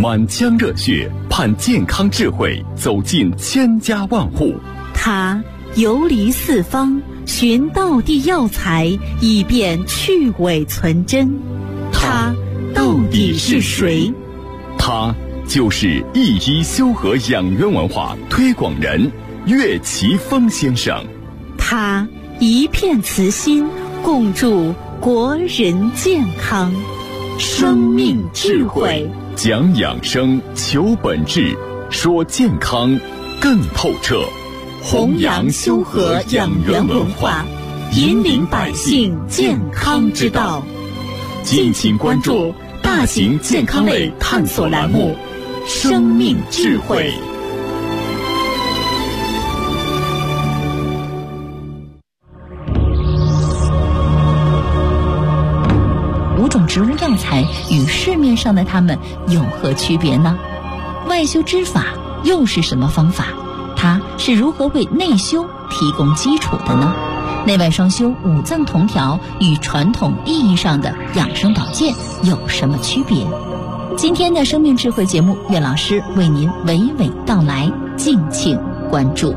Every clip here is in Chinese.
满腔热血盼健康智慧走进千家万户。 他游离四方，寻道地药材，以便去伪存真。他到底是谁？ 他就是一医修和养元文化推广人岳奇峰先生。 他一片慈心，共筑国人健康。生命智慧， 讲养生，求本质，说健康更透彻。 弘扬修和养元文化，引领百姓健康之道。 敬请关注大型健康类探索栏目《生命智慧》。 5种植物药材与市面上的它们有何区别呢？外修之法又是什么方法？它是如何为内修提供基础的呢？内外双修5脏同调与传统意义上的养生保健有什么区别？今天的生命智慧节目，岳老师为您娓娓道来，敬请关注。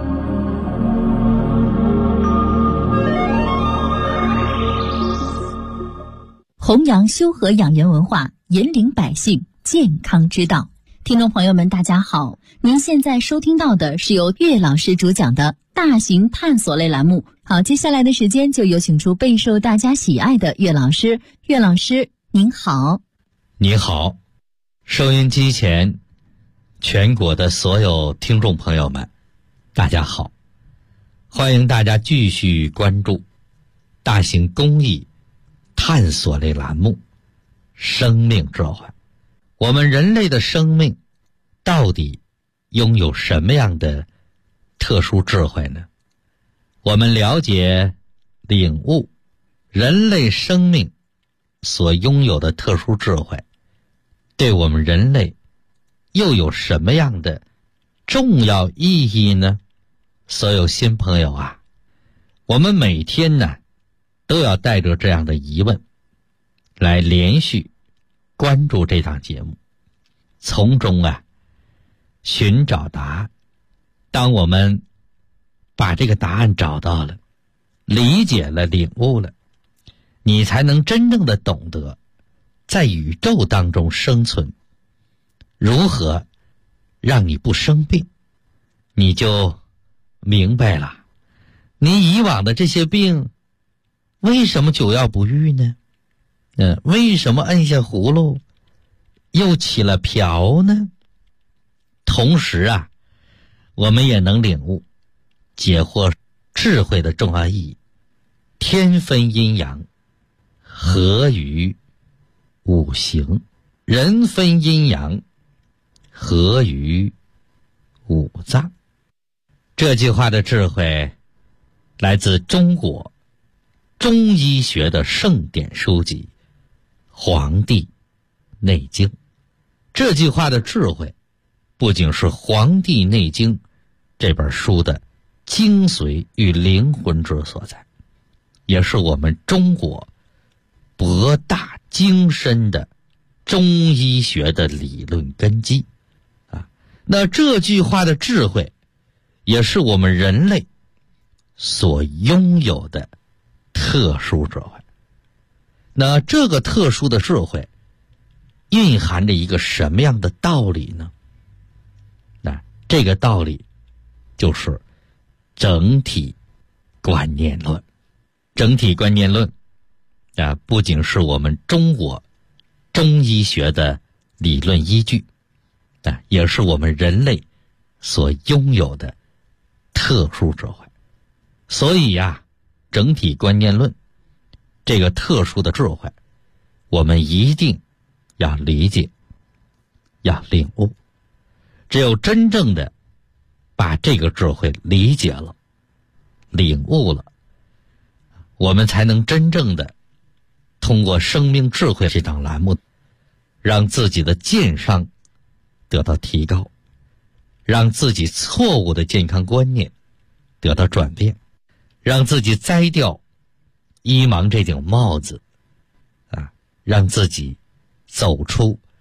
弘扬修和养元文化，引领百姓健康之道。听众朋友们，大家好，您现在收听到的是由岳老师主讲的大型探索类栏目。好，接下来的时间就有请出备受大家喜爱的岳老师。岳老师您好。 你好，收音机前全国的所有听众朋友们，大家好，欢迎大家继续关注大型公益探索类栏目生命智慧。我们人类的生命到底拥有什么样的特殊智慧呢？我们了解领悟人类生命所拥有的特殊智慧，对我们人类又有什么样的重要意义呢？所有新朋友啊，我们每天呢都要带着这样的疑问来连续关注这档节目，从中寻找答案。当我们把这个答案找到了，理解了，领悟了，你才能真正的懂得在宇宙当中生存，如何让你不生病，你就明白了你以往的这些病为什么久药不愈呢？为什么摁下葫芦又起了瓢呢？同时我们也能领悟解惑智慧的重要意义。天分阴阳，合于五行；人分阴阳，合于五脏。这句话的智慧来自中国中医学的圣典书籍《黄帝内经》。这句话的智慧不仅是《黄帝内经》这本书的精髓与灵魂之所在，也是我们中国博大精深的中医学的理论根基那这句话的智慧也是我们人类所拥有的特殊智慧。那这个特殊的智慧蕴含着一个什么样的道理呢？那这个道理就是整体观念论。整体观念论不仅是我们中国中医学的理论依据也是我们人类所拥有的特殊智慧。所以整体观念论这个特殊的智慧，我们一定要理解，要领悟。只有真正的把这个智慧理解了，领悟了，我们才能真正的通过生命智慧这档栏目，让自己的健康得到提高，让自己错误的健康观念得到转变，让自己摘掉医盲这顶帽子让自己走出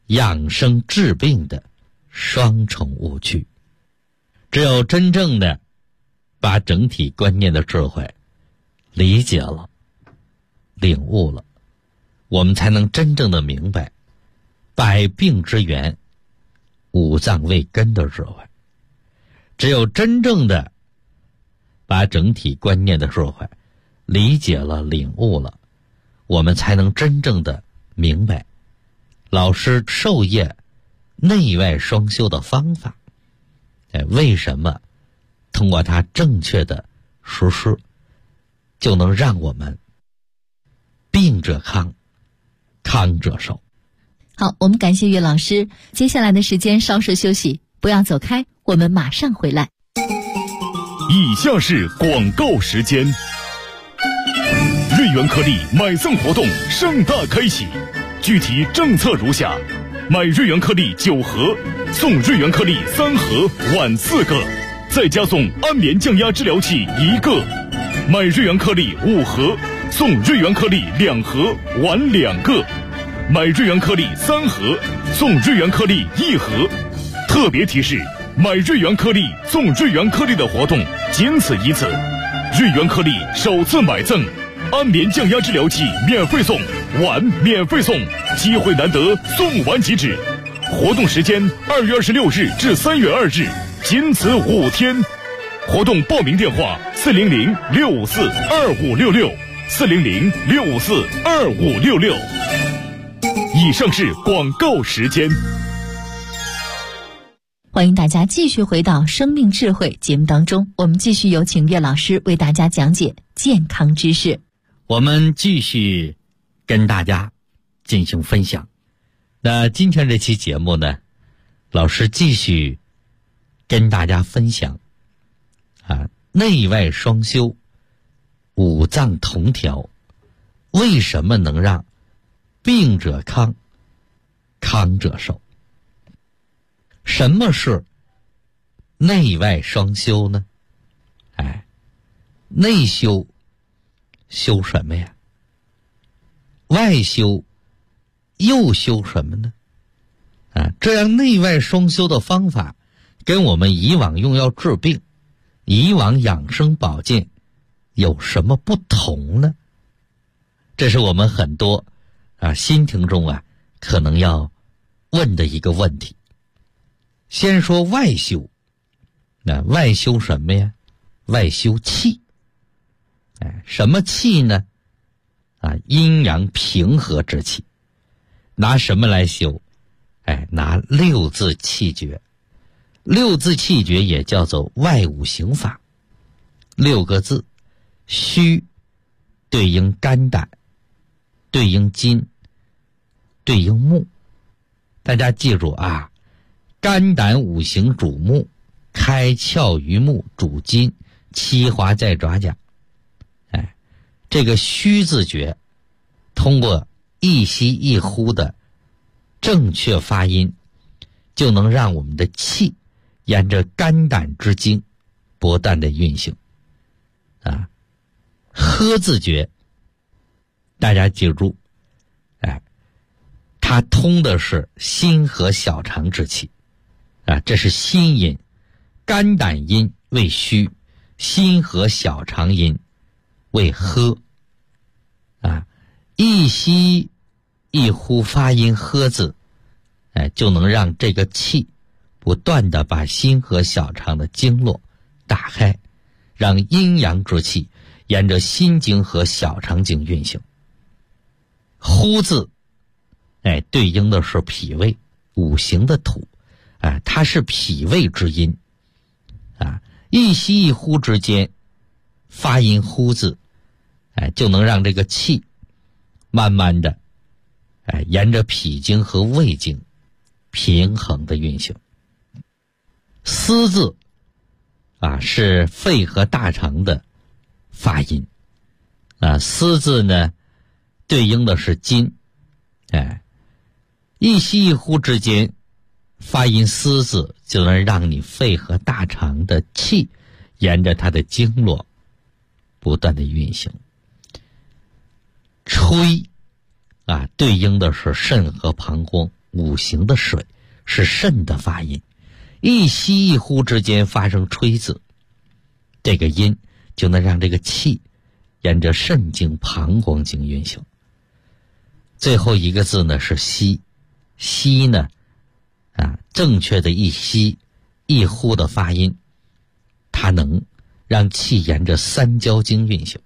养生治病的双重误区。只有真正的把整体观念的智慧理解了、领悟了，我们才能真正的明白百病之源、五脏为根的智慧。只有真正的把整体观念的智慧理解了、领悟了，我们才能真正的明白老师授业内外双修的方法。为什么通过它正确的实施，就能让我们病者康，康者寿。 好，我们感谢岳老师。接下来的时间稍事休息，不要走开，我们马上回来。 以下是广告时间。瑞元颗粒买赠活动盛大开启，具体政策如下：买瑞元颗粒9盒，送瑞元颗粒3盒，碗4个，再加送安眠降压治疗器1个；买瑞元颗粒5盒，送瑞元颗粒2盒，碗2个；买瑞元颗粒3盒，送瑞元颗粒1盒。特别提示：买瑞元颗粒送瑞元颗粒的活动仅此一次，瑞元颗粒首次买赠安眠降压治疗器免费送，碗免费送，机会难得，送完即止。活动时间2月26日至3月2日，仅此5天。活动报名电话400-654-2566 400-654-2566。以上是广告时间。 欢迎大家继续回到生命智慧节目当中，我们继续有请岳老师为大家讲解健康知识。 我们继续跟大家进行分享。那今天这期节目呢，老师继续跟大家分享内外双修、五脏同调，为什么能让病者康，康者寿？什么是内外双修呢？内修修什么呀？外修又修什么呢？这样内外双修的方法跟我们以往用药治病、以往养生保健有什么不同呢？这是我们很多新听众可能要问的一个问题。先说外修，那外修什么呀？外修气。什么气呢？阴阳平和之气。拿什么来修？拿6字气诀。6字气诀也叫做外五行法。6个字：虚对应肝胆，对应筋，对应木。大家记住肝胆五行主木，开窍于目，主筋，七华在爪甲。这个虚字诀通过一吸一呼的正确发音，就能让我们的气沿着肝胆之经不断的运行。喝字诀大家记住，它通的是心和小肠之气。这是心阴，肝胆阴为虚，心和小肠阴为喝。一吸一呼发音喝字，就能让这个气不断的把心和小肠的经络打开，让阴阳之气沿着心经和小肠经运行。呼字对应的是脾胃，五行的土，它是脾胃之音。一吸一呼之间发音呼字，就能让这个气慢慢的沿着脾经和胃经平衡的运行。思字是肺和大肠的发音。思字呢对应的是筋。一吸一呼之间发音思字，就能让你肺和大肠的气沿着它的经络不断的运行。吹对应的是肾和膀胱。 五行的水，是肾的发音，一吸一呼之间发生吹字，这个音就能让这个气沿着肾经、膀胱经运行。最后一个字呢是吸，吸呢正确的一吸一呼的发音，它能让气沿着三焦经运行。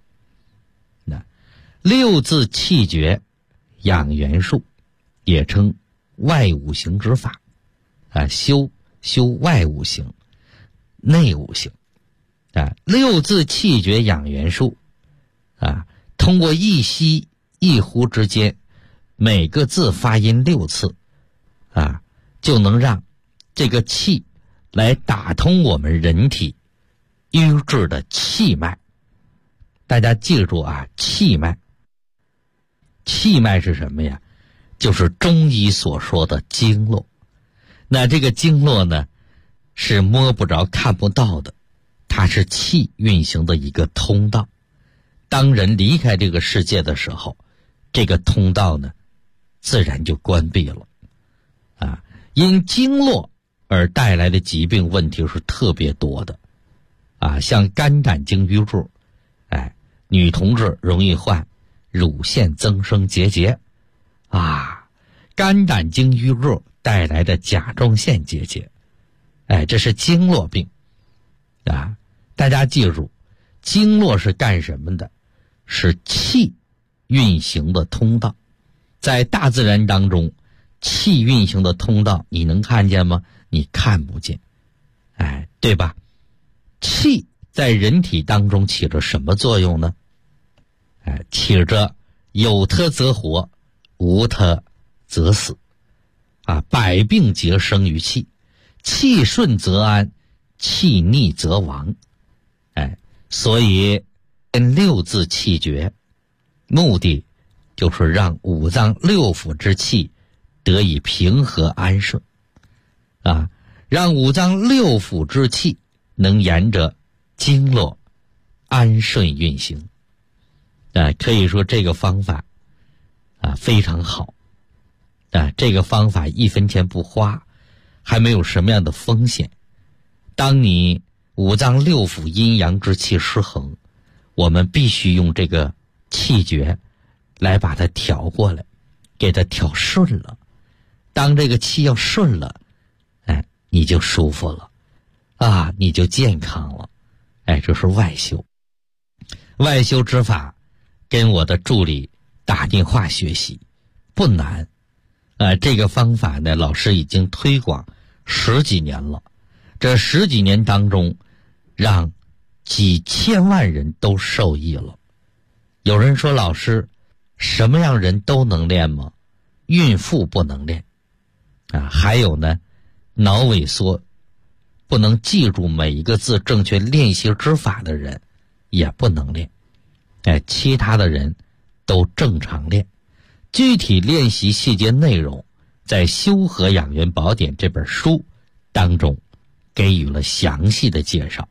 六字气诀养元术，也称外五行之法修外五行、内五行六字气诀养元术通过一吸一呼之间，每个字发音6次就能让这个气来打通我们人体瘀滞的气脉。大家记住气脉，气脉是什么呀？就是中医所说的经络。那这个经络呢，是摸不着看不到的，它是气运行的一个通道。当人离开这个世界的时候，这个通道呢自然就关闭了因经络而带来的疾病问题是特别多的像肝胆经瘀滞，女同志容易患乳腺增生结节肝胆经瘀滞带来的甲状腺结节，这是经络病大家记住，经络是干什么的？是气运行的通道。在大自然当中，气运行的通道你能看见吗？你看不见对吧？气在人体当中起着什么作用呢？起着有它则活，无它则死百病皆生于气，气顺则安，气逆则亡所以六字气诀目的就是让五脏六腑之气得以平和安顺让五脏六腑之气能沿着经络安顺运行可以说这个方法非常好这个方法1分钱不花，还没有什么样的风险。当你五脏六腑阴阳之气失衡，我们必须用这个气诀来把它调过来，给它调顺了。当这个气要顺了你就舒服了你就健康了这是外修。外修之法跟我的助理打电话学习不难这个方法呢，老师已经推广10几年了。这10几年当中，让几千万人都受益了。有人说，老师，什么样人都能练吗？孕妇不能练还有呢，脑萎缩不能记住每一个字正确练习之法的人也不能练其他的人都正常练。具体练习细节内容在《修和养元宝典》这本书当中给予了详细的介绍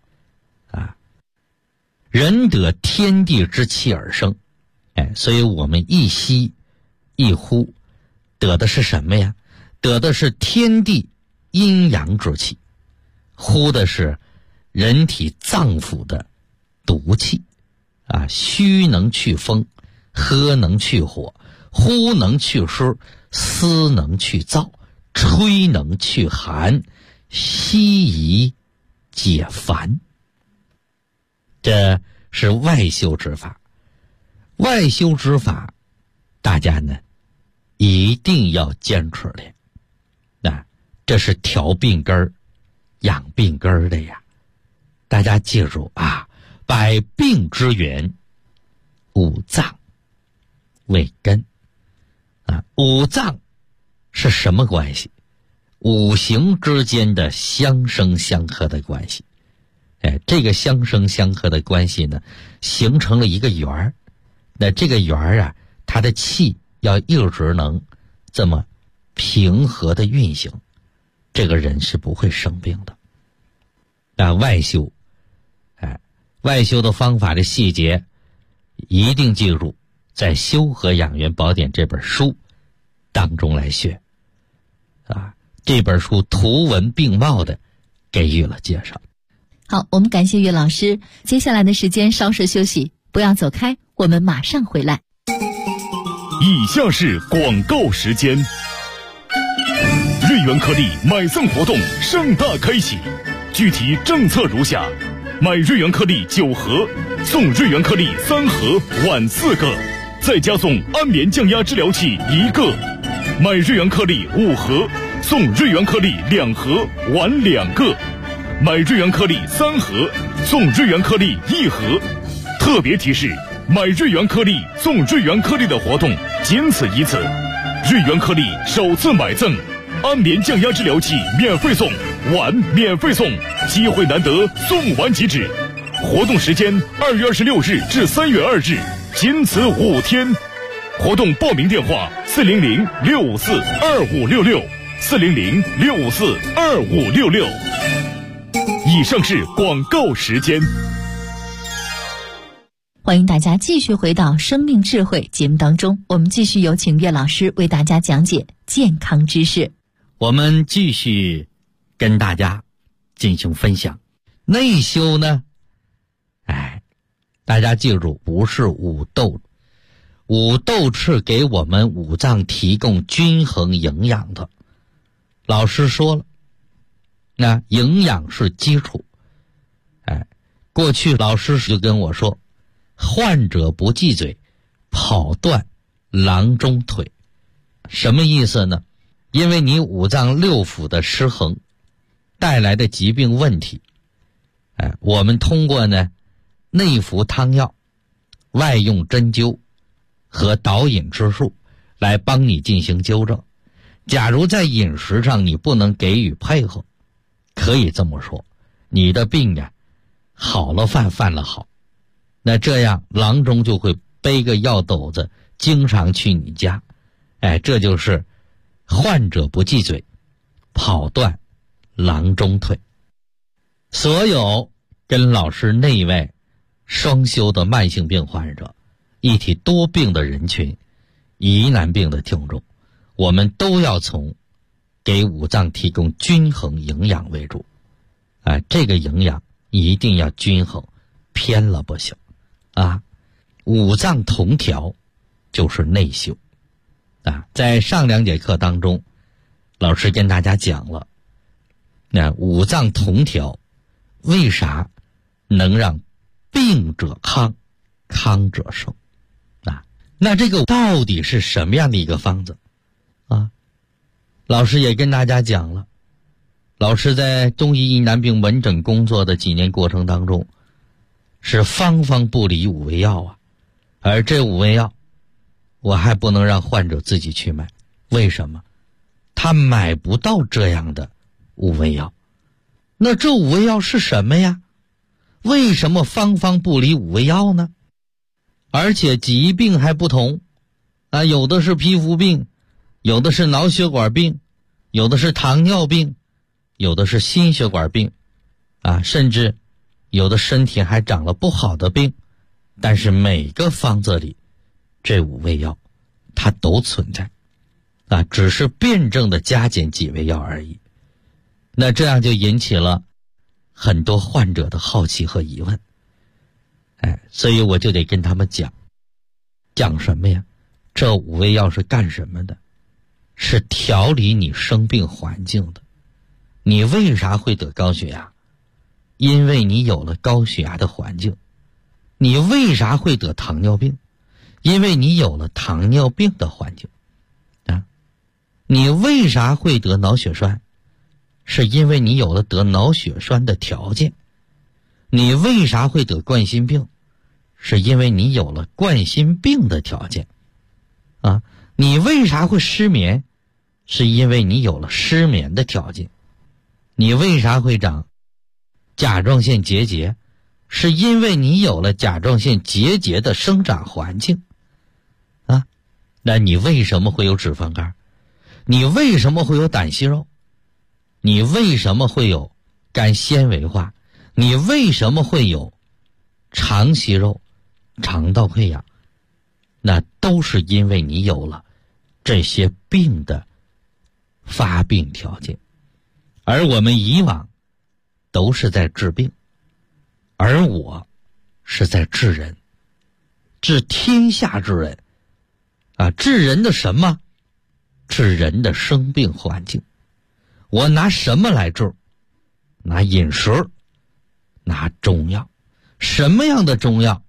人得天地之气而生所以我们一吸一呼得的是什么呀？得的是天地阴阳之气，呼的是人体脏腑的毒气虚能去风，喝能去火，呼能去湿，思能去燥，吹能去寒，息宜解烦。这是外修之法。外修之法大家呢一定要坚持练这是调病根儿养病根儿的呀。大家记住百病之源五脏为根五脏是什么关系？五行之间的相生相克的关系这个相生相克的关系呢，形成了一个圆儿。那这个圆儿它的气要一直能这么平和的运行，这个人是不会生病的外修外修的方法的细节一定记住，在《修和养元宝典》这本书当中来学这本书图文并茂的给予了介绍。 好，我们感谢岳老师。接下来的时间稍事休息，不要走开，我们马上回来。 以下是广告时间。瑞元颗粒买赠活动盛大开启，具体政策如下：买瑞元颗粒9盒，送瑞元颗粒3盒碗4个，再加送安眠降压治疗器1个；买瑞元颗粒5盒，送瑞元颗粒2盒碗2个；买瑞元颗粒3盒，送瑞元颗粒1盒。特别提示：买瑞元颗粒送瑞元颗粒的活动仅此一次，瑞元颗粒首次买赠安眠降压治疗器免费送，碗免费送，机会难得，送完即止。活动时间2月26日至3月2日，仅此5天。活动报名电话400-654-2566，400-654-2566。以上是广告时间。 欢迎大家继续回到生命智慧节目当中，我们继续有请岳老师为大家讲解健康知识。 我们继续跟大家进行分享。内修呢，大家记住，不是五斗，五斗是给我们五脏提供均衡营养的。老师说了，那营养是基础。过去老师就跟我说，患者不忌嘴，跑断郎中腿。什么意思呢？因为你五脏六腑的失衡带来的疾病问题，我们通过呢内服汤药、外用针灸和导引之术来帮你进行纠正。假如在饮食上你不能给予配合，可以这么说，你的病呀好了犯了好，那这样郎中就会背个药斗子经常去你家。这就是患者不忌嘴，跑断郎中腿。所有跟老师内外双修的慢性病患者、一体多病的人群、疑难病的听众，我们都要从给五脏提供均衡营养为主。这个营养一定要均衡，偏了不行。五脏同调就是内修。在上2节课当中，老师跟大家讲了，那五脏同调为啥能让病者康，康者寿？那这个到底是什么样的一个方子？老师也跟大家讲了，老师在中医疑难病门诊工作的几年过程当中，是方方不离五味药而这五味药我还不能让患者自己去买。为什么？他买不到这样的五味药。那这五味药是什么呀？为什么方方不离五味药呢？而且疾病还不同有的是皮肤病，有的是脑血管病，有的是糖尿病，有的是心血管病甚至有的身体还长了不好的病。但是每个方子里这五味药它都存在只是辩证的加减几味药而已。那这样就引起了很多患者的好奇和疑问。所以我就得跟他们讲什么呀？这五味药是干什么的？是调理你生病环境的。你为啥会得高血压？因为你有了高血压的环境。你为啥会得糖尿病？因为你有了糖尿病的环境你为啥会得脑血栓？是因为你有了得脑血栓的条件。你为啥会得冠心病？是因为你有了冠心病的条件你为啥会失眠？是因为你有了失眠的条件。你为啥会长甲状腺结节？是因为你有了甲状腺结节的生长环境那你为什么会有脂肪肝？你为什么会有胆息肉？你为什么会有肝纤维化？你为什么会有肠息肉、肠道溃疡？那都是因为你有了这些病的发病条件。而我们以往都是在治病，而我是在治人，治天下之人治人的什么？治人的生病环境。我拿什么来治？拿饮食，拿中药。什么样的中药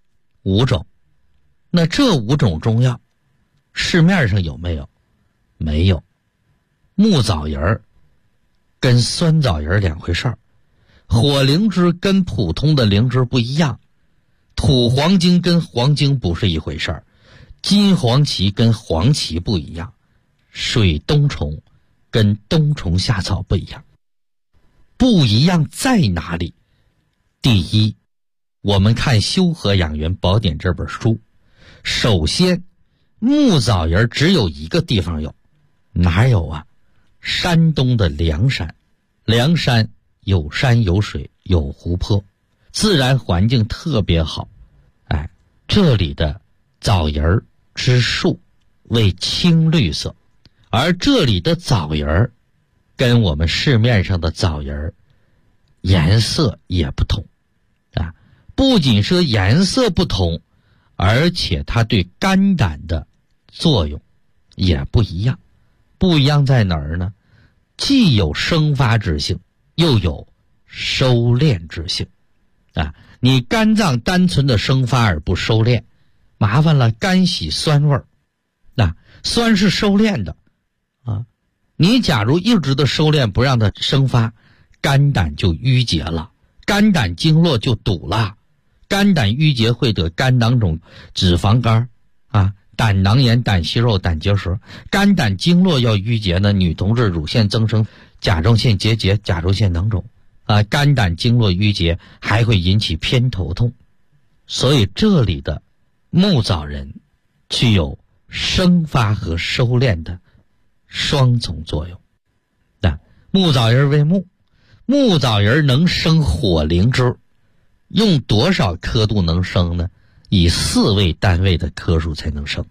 ？5种。那这5种中药市面上有没有？没有。木枣仁跟酸枣仁两回事儿，火灵芝跟普通的灵芝不一样，土黄精跟黄精不是一回事儿，金黄芪跟黄芪不一样，水冬虫跟冬虫夏草不一样。不一样在哪里？第一，我们看《修和养元宝典》这本书，首先木枣仁只有一个地方有，哪有啊？山东的梁山。梁山有山有水有湖泊，自然环境特别好。这里的枣仁之树为青绿色，而这里的枣仁跟我们市面上的枣仁颜色也不同不仅是颜色不同，而且它对肝胆的作用也不一样。不一样在哪儿呢？既有生发之性，又有收敛之性你肝脏单纯的生发而不收敛，麻烦了，肝喜酸味儿酸是收敛的你假如一直的收敛不让它生发，肝胆就淤结了，肝胆经络就堵了，肝胆淤结会得肝囊肿、脂肪肝胆囊炎、胆息肉、胆结石。肝胆经络要淤结呢，女同志乳腺增生、甲状腺结节、甲状腺囊肿肝胆经络淤结还会引起偏头痛。所以这里的木枣仁具有生发和收敛的双重作用。木枣仁为木，木枣仁能生火灵芝，用多少刻度能生呢？以4位单位的颗数才能生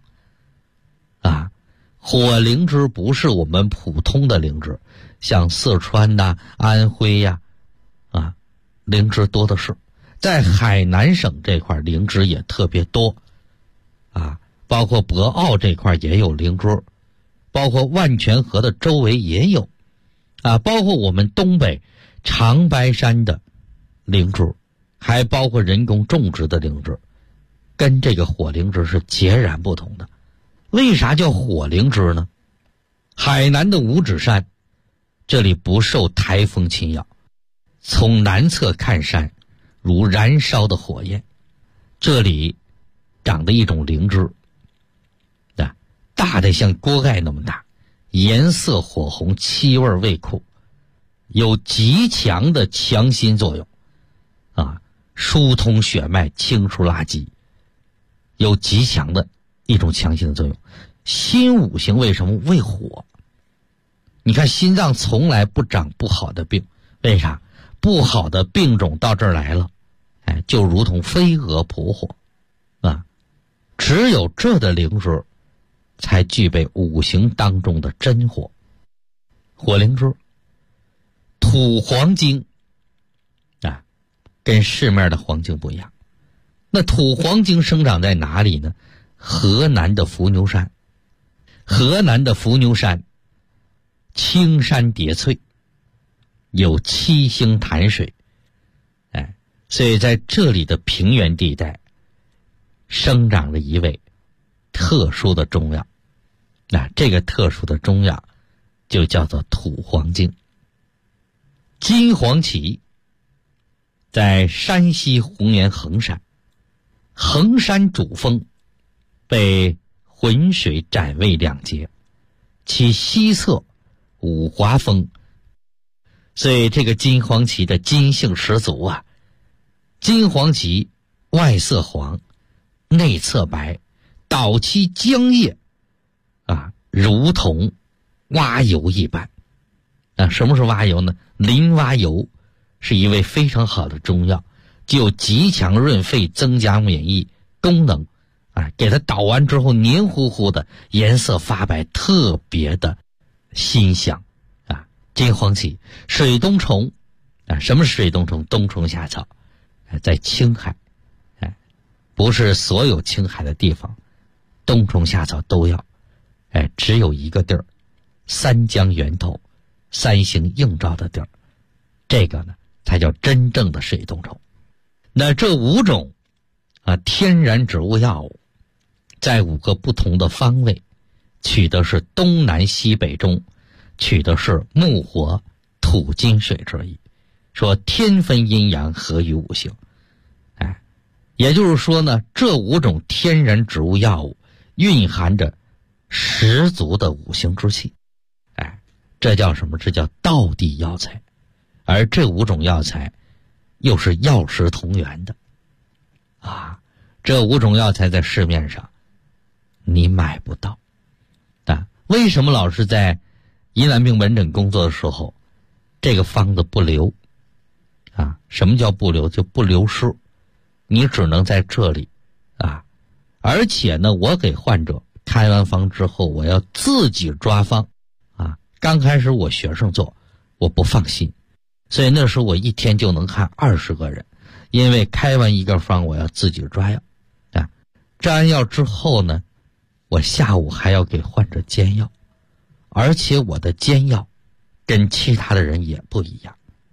火灵芝不是我们普通的灵芝，像四川安徽灵芝多的是。在海南省这块灵芝也特别多包括博鳌这块也有灵芝，包括万泉河的周围也有包括我们东北长白山的灵芝，还包括人工种植的灵芝，跟这个火灵芝是截然不同的。为啥叫火灵芝呢？海南的五指山这里不受台风侵扰，从南侧看山如燃烧的火焰，这里长的一种灵芝大的像锅盖那么大，颜色火红，气味味苦，有极强的强心作用疏通血脉，清除垃圾，有极强的一种强心的作用。心五行为什么为火？你看心脏从来不长不好的病，为啥？不好的病种到这儿来了就如同飞蛾扑火只有这的灵芝才具备五行当中的真火。火灵芝土黄精跟市面的黄精不一样。那土黄精生长在哪里呢？河南的伏牛山。河南的伏牛山青山叠翠，有7星潭水所以在这里的平原地带生长了一味特殊的中药这个特殊的中药就叫做土黄精。金黄芪在山西红岩衡山，衡山主峰被浑水斩为2截，其西侧五华峰，所以这个金黄芪的金性十足金黄芪外色黄，内侧白，捣其浆液如同蛙油一般什么是蛙油呢？林蛙油是一味非常好的中药，具有极强润肺、增加免疫功能给它捣完之后黏糊糊的，颜色发白，特别的心想啊，金黄芪，水冬虫啊，什么是水冬虫？冬虫夏草，在青海，不是所有青海的地方，冬虫夏草都要，只有一个地儿，三江源头，三星映照的地儿，这个呢才叫真正的水冬虫。那这5种天然植物药物，在5个不同的方位，取的是东南西北中，取的是木火土金水之意，说天分阴阳，合于五行。也就是说呢，这5种天然植物药物蕴含着十足的五行之气，这叫什么？这叫道地药材。而这5种药材又是药食同源的这5种药材在市面上你买不到为什么老师在疑难病门诊工作的时候，这个方子不留什么叫不留？就不流失，你只能在这里而且呢，我给患者开完方之后，我要自己抓方刚开始我学生做，我不放心，所以那时候我一天就能看20个人，因为开完一个方我要自己抓药抓完药之后呢，我下午还要给患者煎药，而且我的煎药跟其他的人也不一样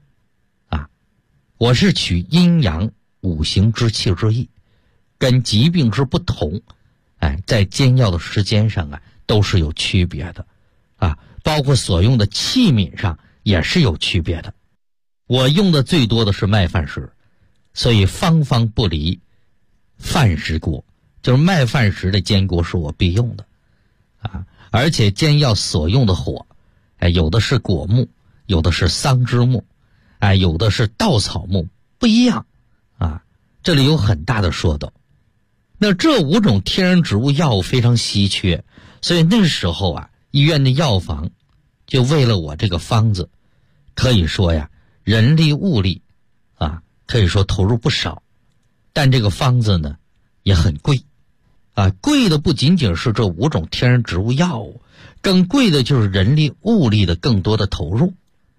我是取阴阳五行之气之意，跟疾病之不同在煎药的时间上都是有区别的包括所用的器皿上也是有区别的。我用的最多的是麦饭石，所以方方不离饭石锅，就是麦饭石的煎锅是我必用的而且煎药所用的火有的是果木，有的是桑枝木有的是稻草木，不一样这里有很大的说道。那这5种天然植物药物非常稀缺，所以那时候医院的药房就为了我这个方子，可以说人力物力可以说投入不少，但这个方子呢也很贵贵的不仅仅是这5种天然植物药物，更贵的就是人力物力的更多的投入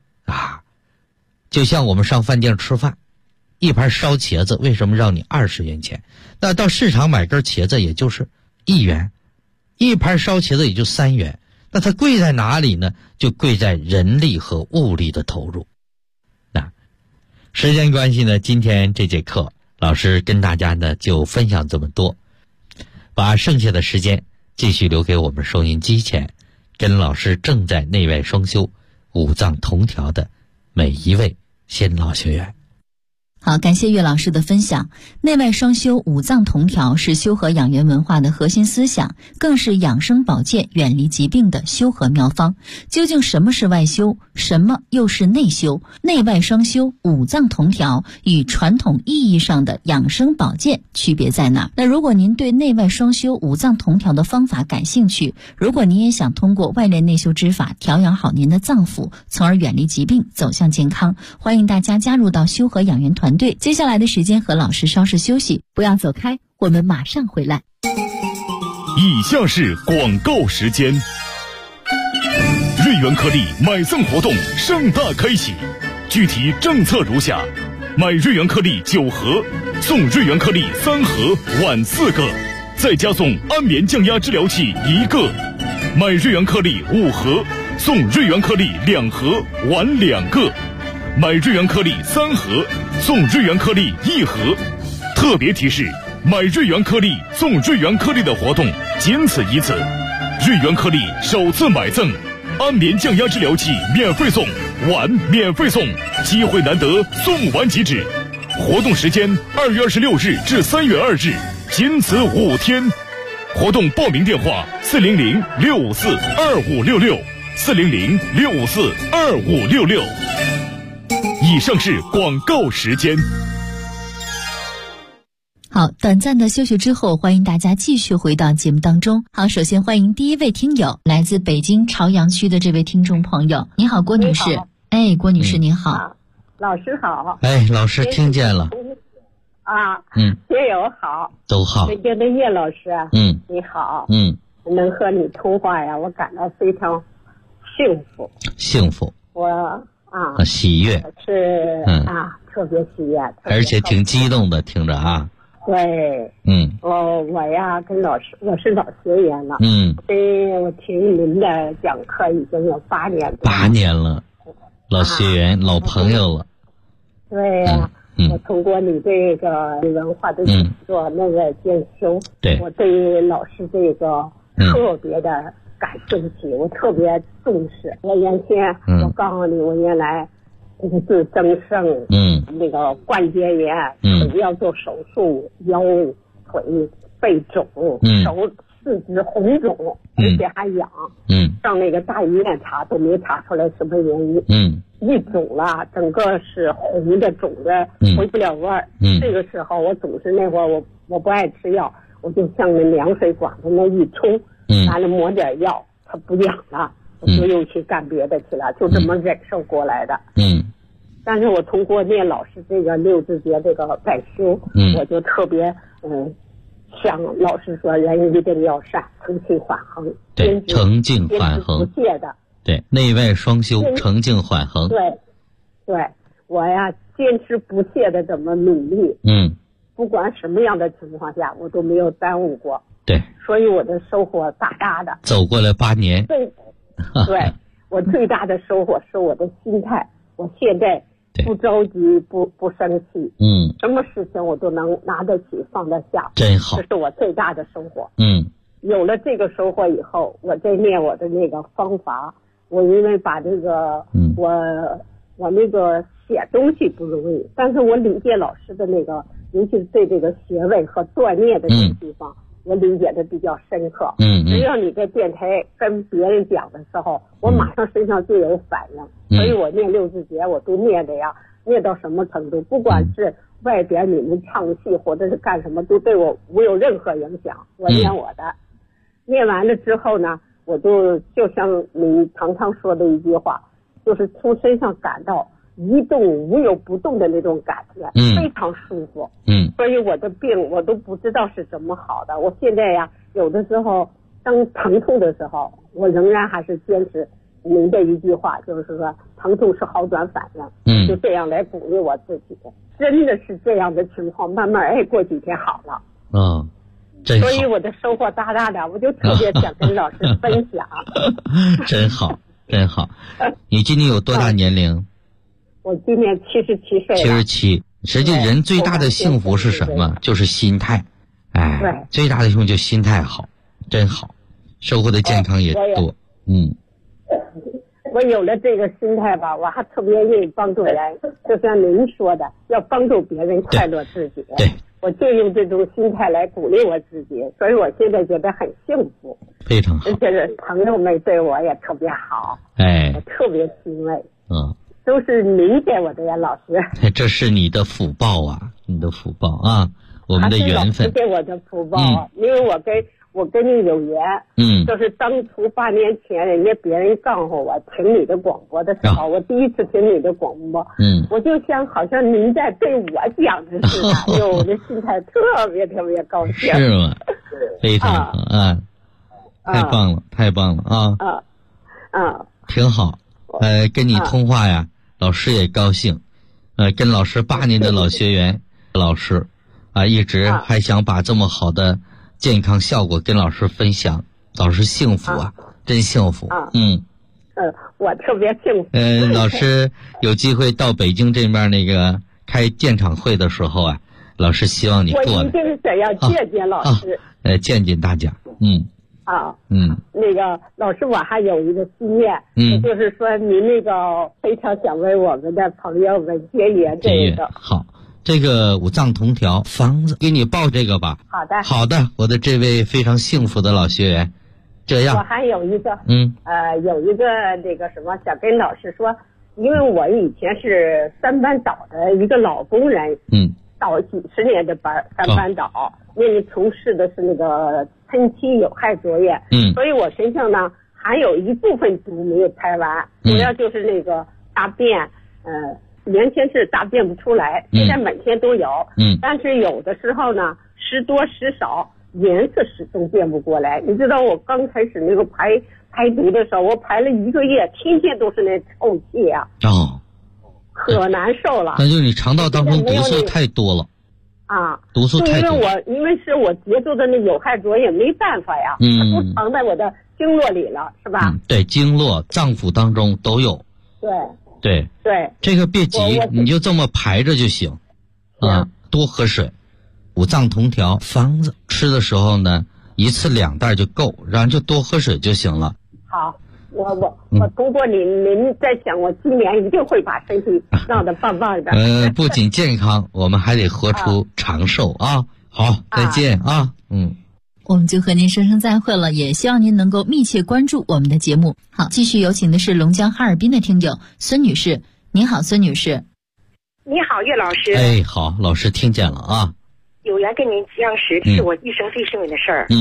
就像我们上饭店吃饭，一盘烧茄子为什么让你20元钱？那到市场买根茄子也就是1元，一盘烧茄子也就3元。那它贵在哪里呢？就贵在人力和物力的投入。那时间关系呢，今天这节课老师跟大家呢就分享这么多，把剩下的时间继续留给我们收音机前跟老师正在内外双修五脏同调的每一位新老学员。 好，感谢岳老师的分享。内外双修，五脏同调是修和养元文化的核心思想，更是养生保健、远离疾病的修和妙方。究竟什么是外修，什么又是内修？内外双修，五脏同调与传统意义上的养生保健区别在哪？那如果您对内外双修、五脏同调的方法感兴趣，如果您也想通过外练内修之法调养好您的脏腑，从而远离疾病，走向健康，欢迎大家加入到修和养元团队。接下来的时间和老师稍事休息，不要走开，我们马上回来。 以下是广告时间。瑞元颗粒买赠活动盛大开启，具体政策如下：买瑞元颗粒9盒，送瑞元颗粒3盒，碗4个，再加送安眠降压治疗器1个；买瑞元颗粒5盒，送瑞元颗粒2盒，碗2个；买瑞元颗粒3盒，送瑞元颗粒1盒。特别提示：买瑞元颗粒送瑞元颗粒的活动仅此一次。瑞元颗粒首次买赠安眠降压治疗器免费送，碗免费送，机会难得，送完即止。活动时间2月26日至3月2日，仅此5天。活动报名电话400-654-2566 400-654-2566。以上是广告时间。 好，短暂的休息之后，欢迎大家继续回到节目当中。好，首先欢迎第一位听友，来自北京朝阳区的这位听众朋友。你好，郭女士。哎，郭女士您好。 老师好。 哎，老师听见了。 学友好。 都好。 北京的叶老师。你好。 能和你通话呀，我感到非常幸福。 幸福。 我喜悦。 是特别喜悦， 而且挺激动的，听着啊。 对。我呀跟老师，我是老学员了。我听您的讲课已经有8年了。 8年了，老学员、老朋友了。 对呀。我通过你这个文化的做那个兼修，我对于老师这个特别的感兴趣，我特别重视。我原先我告诉你，我原来这个是增生，那个关节炎，腿要做手术，腰腿背肿，手四肢红肿，而且还痒，上那个大医院查都没查出来什么原因，一肿了，整个是红的肿的，回不了味儿。这个时候我总是那会儿我不爱吃药，我就向那凉水管子那一冲，完了抹点药，它不痒了，我就又去干别的去了，就这么忍受过来的。但是我通过念老师这个6字诀这个改修，我就特别像老师说，人一定要善，诚信缓恒， 对，诚敬缓恒， 不懈的。 对，内外双修，诚敬缓恒。 对，我呀坚持不懈的这么努力，不管什么样的情况下，我都没有耽误过。 对， 所以我的收获大大的。 走过了8年。 对，我最大的收获是我的心态，我现在不着急，不生气，什么事情我都能拿得起，放得下， 真好， 这是我最大的收获。有了这个收获以后，我再念我的那个方法。我因为把这个，我那个写东西不容易，但是我理解老师的那个，尤其是对这个穴位和断念的这个地方，我理解的比较深刻。只要你在电台跟别人讲的时候，我马上身上就有反应。所以我念6字诀，我都念的呀，念到什么程度？不管是外边你们唱戏或者是干什么，都对我无有任何影响。我念我的，念完了之后呢，我就像你常常说的一句话，就是从身上感到一动无有不动的那种感觉，非常舒服。所以我的病我都不知道是怎么好的。我现在呀，有的时候当疼痛的时候，我仍然还是坚持您的一句话，就是说疼痛是好转反应。就这样来鼓励我自己，真的是这样的情况，慢慢过几天好了。 真好。 所以我的收获大大的，我就特别想跟老师分享。 真好，真好。你今年有多大年龄？ 我今年77岁了。 77。实际人最大的幸福是什么？就是心态。 对， 最大的幸福就心态好，真好，收获的健康也多。 我有了这个心态吧，我还特别愿意帮助人，就像您说的，要帮助别人，快乐自己。 对， 我就用这种心态来鼓励我自己，所以我现在觉得很幸福， 非常好。 而且是朋友们对我也特别好，我特别欣慰。都是您给我的呀，老师。 这是你的福报啊，你的福报啊，我们的缘分。 给我的福报，因为我跟你有缘。就是当初8年前，人家别人告诉我听你的广播的时候，我第一次听你的广播，我就想好像您在对我讲的似的，哎呦，我的心态特别特别高兴。 是吗？非常好啊！太棒了，太棒了啊！挺好。跟你通话呀。老师也高兴，跟老师8年的老学员老师一直还想把这么好的健康效果跟老师分享，老师幸福真幸福。 我特别幸福。 老师有机会到北京这边那个开建场会的时候老师希望你过来。 我一定是想要见见老师， 见见大家。 那个老师，我还有一个心愿，就是说您那个非常想为我们的朋友们结缘这个。 好，这个五脏同调房子给你报这个吧。 好的， 我的这位非常幸福的老学员，这样。 我还有一个，有一个那个什么，想跟老师说，因为我以前是三班倒的一个老工人，倒几10年的班，三班倒，因为从事的是那个喷漆有害作业，所以我身上呢还有一部分毒没有排完，主要就是那个大便，原先是大便不出来，现在每天都有，但是有的时候呢时多时少， 颜色始终变不过来。你知道我刚开始那个排毒的时候，我排了1个月，天天都是那臭气啊，可难受了。 那就是你肠道当中毒素太多了啊， 毒素太多。 因为是我接触的那有害浊也没办法呀，它都藏在我的经络里了，是吧？ 对，经络、脏腑当中都有。对，这个别急，你就这么排着就行啊，多喝水。五脏同调方子吃的时候呢，1次2袋就够，然后就多喝水就行了。 好，我通过您在想，我今年一定会把身体闹得棒棒的。 不仅健康，我们还得活出长寿啊！好，再见啊！ 我们就和您说声再会了，也希望您能够密切关注我们的节目。好，继续有请的是龙江哈尔滨的听友孙女士。您好，孙女士。 你好，岳老师。 哎，好，老师听见了啊。 有缘跟您相识是我一生最幸运的事儿。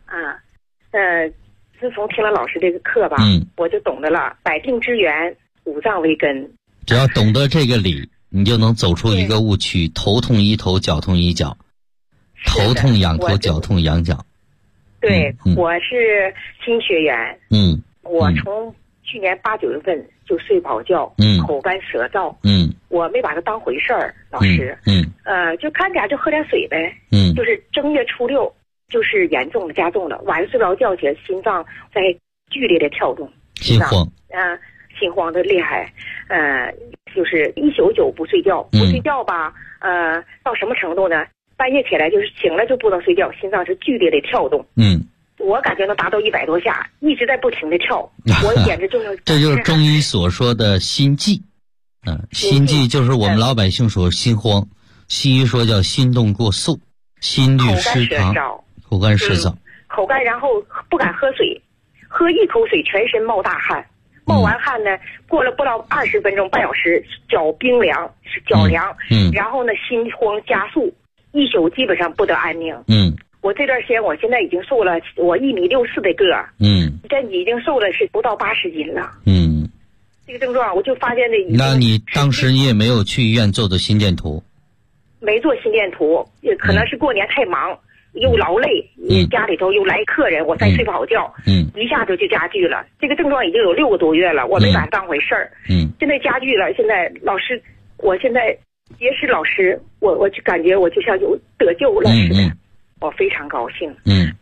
自从听了老师这个课吧，我就懂得了百病之源，五脏为根。 只要懂得这个理，你就能走出一个误区：头痛医头，脚痛医脚，头痛痒头，脚痛痒脚。 对，我是新学员。我从去年8、9月份就睡不好觉，口干舌燥。我没把它当回事儿，老师。就看点就喝点水呗。就是正月初6，就是严重的加重了，晚上睡不着觉起，心脏在剧烈的跳动， 心慌。 心慌的厉害。就是1宿9不睡觉，不睡觉吧，到什么程度呢？半夜起来就是醒了就不能睡觉，心脏是剧烈的跳动。我感觉能达到100多下，一直在不停的跳，我简直就是这就是中医所说的心悸。心悸就是我们老百姓说心慌，西医说叫心动过速，心律失常，口干舌燥。 口干，然后不敢喝水，喝1口水全身冒大汗，冒完汗呢，过了不到20分钟半小时，脚冰凉，脚凉。然后呢，心慌加速，1宿基本上不得安宁。我这段时间，我现在已经瘦了，我1.64米的个儿。这已经瘦了是不到80斤了。这个症状我就发现这。 那你当时你也没有去医院做心电图？ 没做心电图，也可能是过年太忙，又劳累，家里头又来客人，我再睡不好觉，一下就加剧了。这个症状已经有6个多月了，我没把它当回事儿。现在加剧了，现在老师，我现在结识老师，我就感觉我就像有得救了似的。我非常高兴。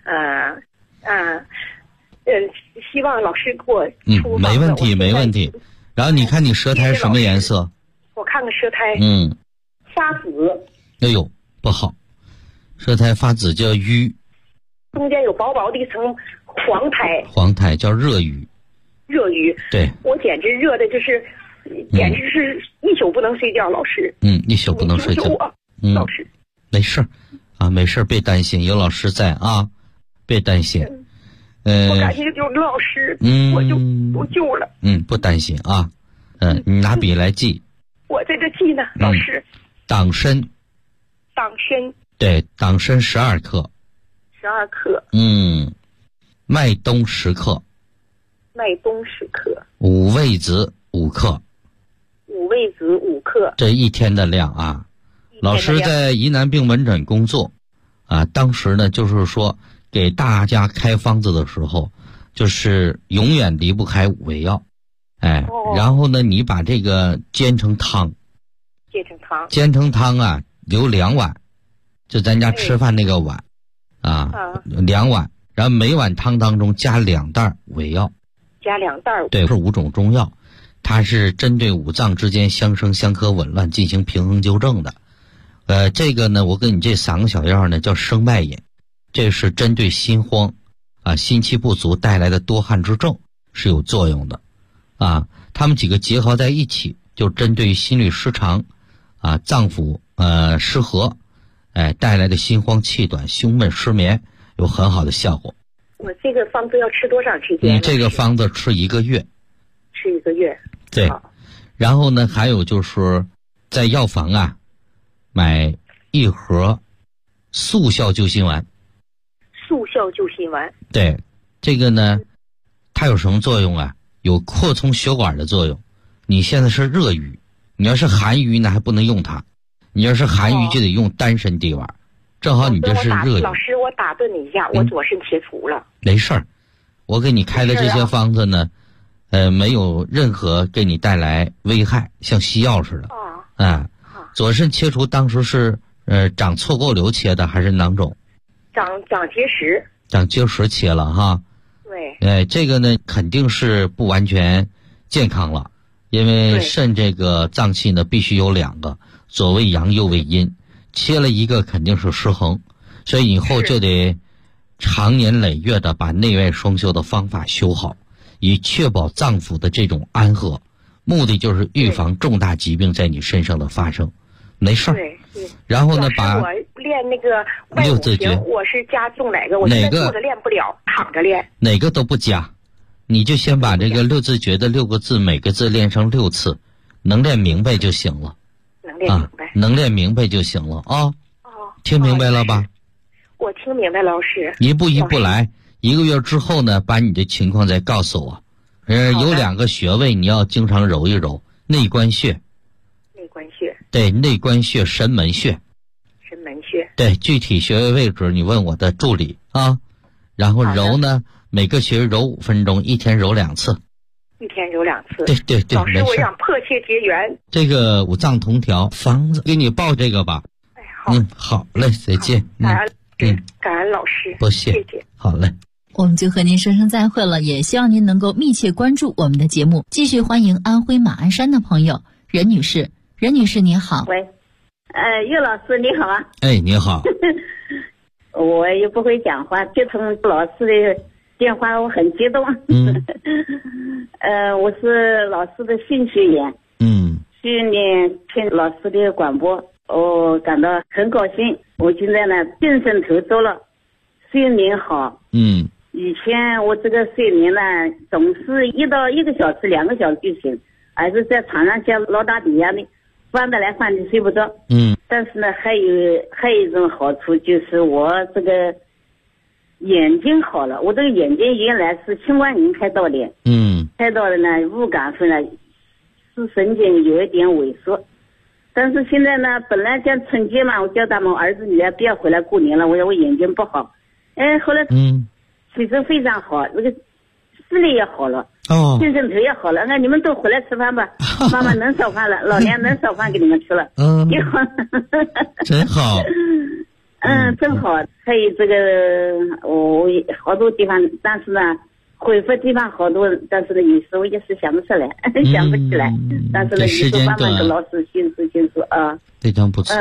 希望老师给我出没问题没问题。然后你看你舌苔什么颜色？ 我看看舌苔。发紫。 哎呦，不好，舌苔发紫叫瘀， 中间有薄薄的一层黄苔。 黄苔叫热瘀。 热瘀。对，我简直热的就是，简直是1宿不能睡觉，老师。 1宿不能睡觉。 老师。 没事啊，没事，别担心，有老师在啊，别担心。 我感谢有老师，我就不救了。 不担心啊。你拿笔来记。 我在这记呢，老师。 党参。 党参。 对，党参12克。 12克。 麦冬10克。 麦冬10克。 五味子5克。 五味子5克。 这一天的量啊。老师在疑难病门诊工作啊，当时呢就是说给大家开方子的时候，就是永远离不开5味药。然后呢你把这个煎成汤。煎成汤啊，留2碗，就咱家吃饭那个碗2碗，然后每碗汤当中加2袋5味药。 加2袋。 对，是5种中药，它是针对五脏之间相生相克紊乱进行平衡纠正的。这个呢，我给你这3个小药呢叫生脉饮，这是针对心慌心气不足带来的多汗之症是有作用的它们几个结合在一起，就针对心律失常脏腑失和带来的心慌气短胸闷失眠有很好的效果。 我这个方子要吃多长时间？ 这个方子吃1个月。 吃1个月。 对。然后呢还有就是在药房买1盒速效救心丸。 速效救心丸。 对，这个呢它有什么作用有扩充血管的作用。你现在是热瘀，你要是寒瘀呢还不能用它，你要是寒瘀就得用丹参地丸， 正好你这是热。 老师，我打断你一下，我左肾切除了。 没事儿，我给你开的这些方子呢，没有任何给你带来危害，像西药似的。左肾切除当时是长错沟瘤切的还是囊肿？ 长结石。 长结石切了哈。对。这个呢肯定是不完全健康了，因为肾这个脏器呢必须有2个，左为阳右为阴，切了一个肯定是失衡，所以以后就得长年累月的把内外双修的方法修好，以确保脏腑的这种安和，目的就是预防重大疾病在你身上的发生。没事儿。然后呢，把我练那个6字诀，我是加重哪个？我现在坐着练不了，躺着练。 哪个都不加，你就先把这个6字诀的6个字，每个字练上6次，能练明白就行了。 能练明白。 能练明白就行了啊。听明白了吧？ 我听明白了，老师。 一步一步来，1个月之后呢，把你的情况再告诉我。有2个穴位你要经常揉一揉，内关穴。 内关穴。 对，内关穴、神门穴。 神门穴。 对，具体穴位位置你问我的助理啊。然后揉呢，每个穴揉5分钟，一天揉2次。 一天揉2次。 对。 老师，我想迫切结缘。 这个五脏同调方子，给你报这个吧。 好。 好嘞，再见。 感恩老师。 不谢。 谢谢。 好嘞。 我们就和您说声再会了，也希望您能够密切关注我们的节目。继续欢迎安徽马鞍山的朋友任女士。任女士您好。 喂，岳老师你好啊。 你好。 我又不会讲话，接通老师的电话我很激动。我是老师的新学员。去年听老师的广播，我感到很高兴。我现在呢精神头足了，睡眠好。以前我这个睡眠呢总是1到1个小时、2个小时就行，而是在床上像老大底下的翻得来翻去睡不着。但是呢还有一种好处，就是我这个眼睛好了。我这个眼睛原来是青光眼开到的。开到的呢误感分了视神经有一点萎缩。但是现在呢本来讲春节嘛，我叫他们儿子女儿不要回来过年了，我说我眼睛不好。后来其实非常好，这个视力也好了，精神头也好了。你们都回来吃饭吧，妈妈能烧饭了，老娘能烧饭给你们吃了。 真好。 真好。还有这个我好多地方，但是呢恢复地方好多，但是呢有时候也是想不出来，想不起来。但是呢有时候慢慢跟老师心说啊。 非常不错。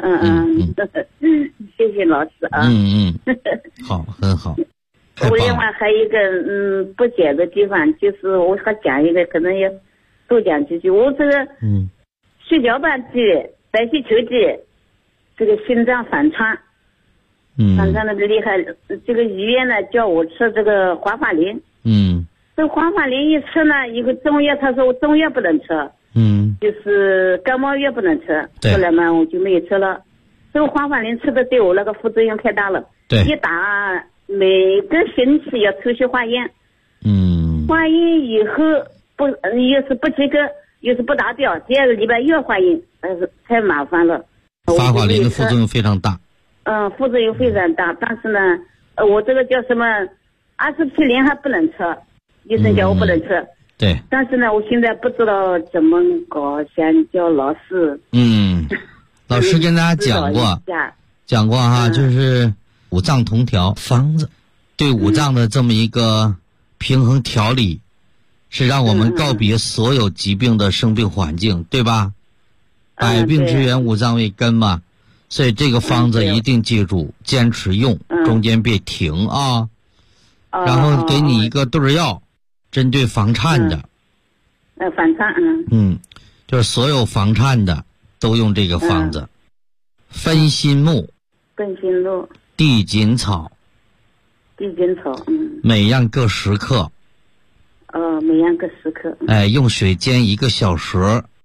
谢谢老师啊。 好，很好。 我另外还有一个不解的地方，就是我还讲一个，可能也多讲几句。我这个血小板低、白血球低，这个心脏反串，反串的厉害。这个医院呢叫我吃这个华法林。这华法林一吃呢，一个中药，他说我中药不能吃。就是感冒药不能吃。后来嘛我就没有吃了。这个华法林吃的对我那个副作用太大了。一打每个星期要抽血化验。化验以后又是不及格，又是不达标，第2个礼拜又要化验，太麻烦了。 华法林的副作用非常大。 副作用非常大。但是呢我这个叫什么阿司匹林还不能吃，医生叫我不能吃。 对。 但是呢我现在不知道怎么搞，想叫老师。 老师跟大家讲过哈，就是五脏同调方子，对五脏的这么一个平衡调理，是让我们告别所有疾病的生病环境，对吧？百病之源，五脏为根嘛。所以这个方子一定记住，坚持用，中间别停啊。然后给你一个对药，针对房颤的。 房颤。 就是所有房颤的都用这个方子。分心木。地锦草。每样各10克。 每样各10克。 用水煎1个小时。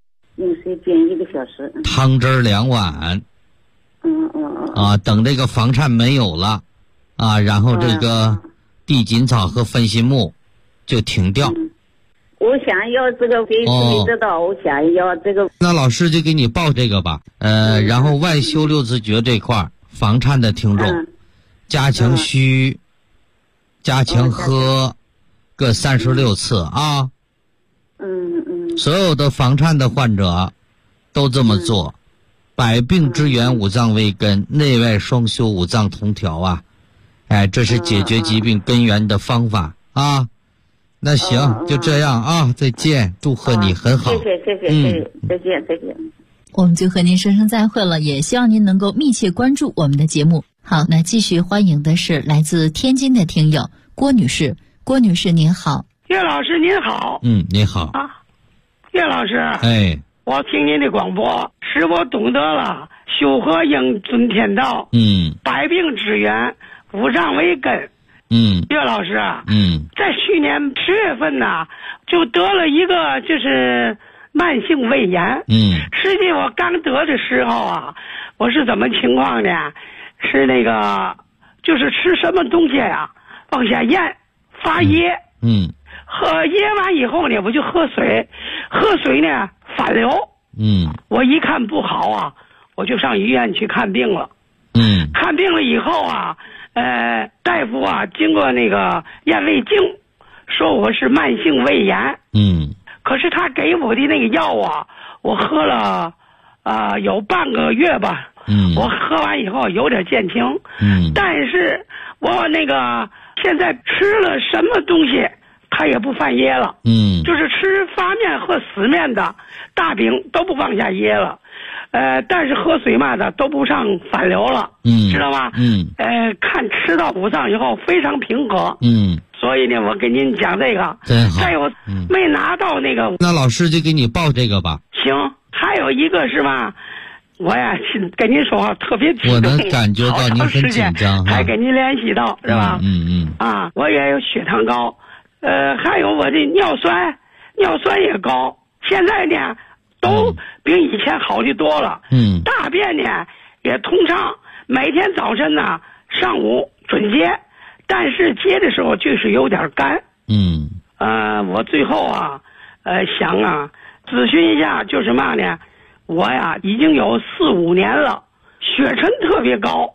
汤汁2碗。等这个房颤没有了然后这个地锦草和分心木就停掉。 我想要这个，没知道，我想要这个。 那老师就给你报这个吧。然后外修6字诀这块房颤的听众，加强虚，加强喝，各36次啊。所有的房颤的患者都这么做，百病之源五脏为根，内外双修五脏同调啊。这是解决疾病根源的方法啊。那行，就这样啊，再见，祝贺你很好。 谢谢，再见。 我们就和您说声再会了，也希望您能够密切关注我们的节目。好，那继续欢迎的是来自天津的听友郭女士。郭女士您好。 岳老师您好。 您好啊，岳老师。我听您的广播，使我懂得了修和应遵天道。百病之源五脏为根。岳老师啊，在去年10月份呢，就得了一个就是慢性胃炎。实际我刚得的时候啊，我是怎么情况呢？是那个就是吃什么东西呀，往下咽发噎。喝噎完以后呢，我就喝水呢反流。我一看不好啊，我就上医院去看病了。看病了以后啊，大夫啊经过那个验胃镜，说我是慢性胃炎。可是他给我的那个药啊，我喝了有半个月吧。我喝完以后有点减轻。但是我那个现在吃了什么东西它也不犯噎了。就是吃发面和死面的大饼都不往下噎了。但是喝水嘛的都不上反流了。知道吗？看吃到五脏以后非常平和。所以呢，我跟您讲这个。 真好。 再有没拿到那个， 那老师就给你报这个吧。 行。还有一个是吧，我呀跟您说话特别激动， 我能感觉到您很紧张， 还跟您联系到是吧？我也有血糖高，还有我的尿酸也高，现在呢都比以前好的多了。大便呢也通畅，每天早晨呢上午准接，但是接的时候就是有点干。我最后啊想啊咨询一下，就是嘛呢，我呀已经有4、5年了，血沉特别高。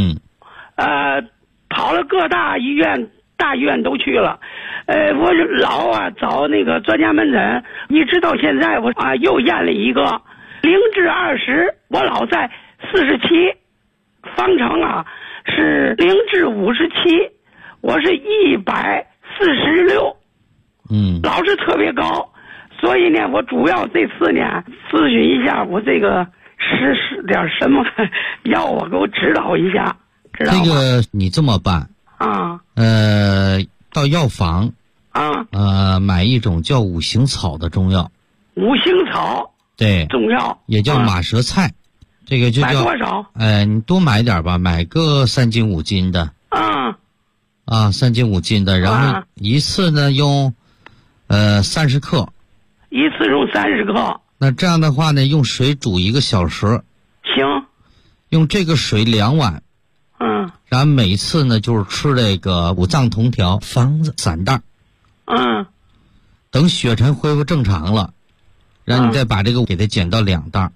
跑了各大医院都去了。我老找那个专家门诊，一直到现在我又验了一个0至20，我老在47，方程啊是0至57，我是146。老是特别高。所以呢，我主要这次呢咨询一下，我这个使点什么药，我给我指导一下，知道吗？ 这个你这么办啊？ 到药房买一种叫五行草的中药。 五行草？对，中药也叫马舌菜，这个就叫。买多少？ 你多买点吧，买个3斤5斤的。3斤5斤的，然后一次呢用30克。 一次用30克。 那这样的话呢，用水煮1个小时。 行。用这个水2碗。然后每次呢就是吃这个五脏同调方子3袋。等血沉恢复正常了，然后你再把这个给它减到2袋。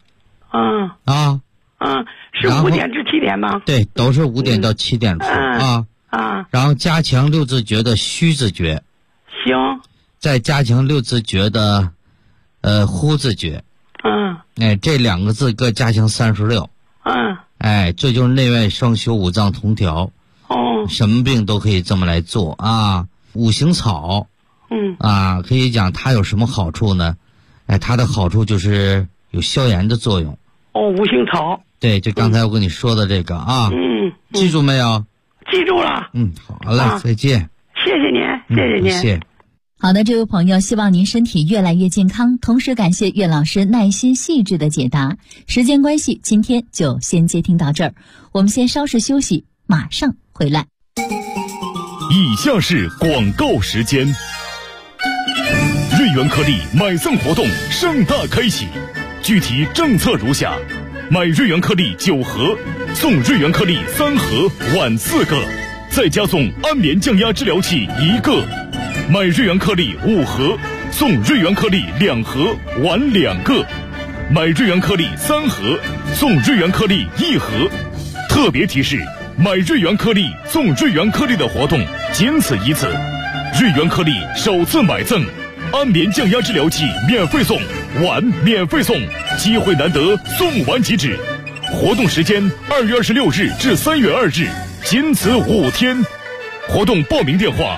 是5点至7点吗？ 对，都是5点到7点吃然后加强6字诀的虚字诀。 行。 再加强6字诀的呼字诀。这2个字各加强36。这就是内外双修五脏同调。什么病都可以这么来做啊。五行草可以讲它有什么好处呢？它的好处就是有消炎的作用。 五行草。 对，就刚才我跟你说的这个记住没有？ 记住了。 好了，再见。 谢谢您，谢谢您。 谢谢。 好的，这位朋友，希望您身体越来越健康，同时感谢岳老师耐心细致的解答。时间关系，今天就先接听到这儿，我们先稍事休息，马上回来。 以下是广告时间。瑞元颗粒买赠活动盛大开启，具体政策如下：买瑞元颗粒9盒，送瑞元颗粒3盒，碗4个，再加送安眠降压治疗器1个。买瑞元颗粒5盒，送瑞元颗粒2盒，碗2个。买瑞元颗粒3盒，送瑞元颗粒1盒。 特别提示：买瑞元颗粒送瑞元颗粒的活动仅此一次，瑞元颗粒首次买赠安眠降压治疗剂免费送，碗免费送，机会难得，送完即止。活动时间2月26日至3月2日，仅此5天。活动报名电话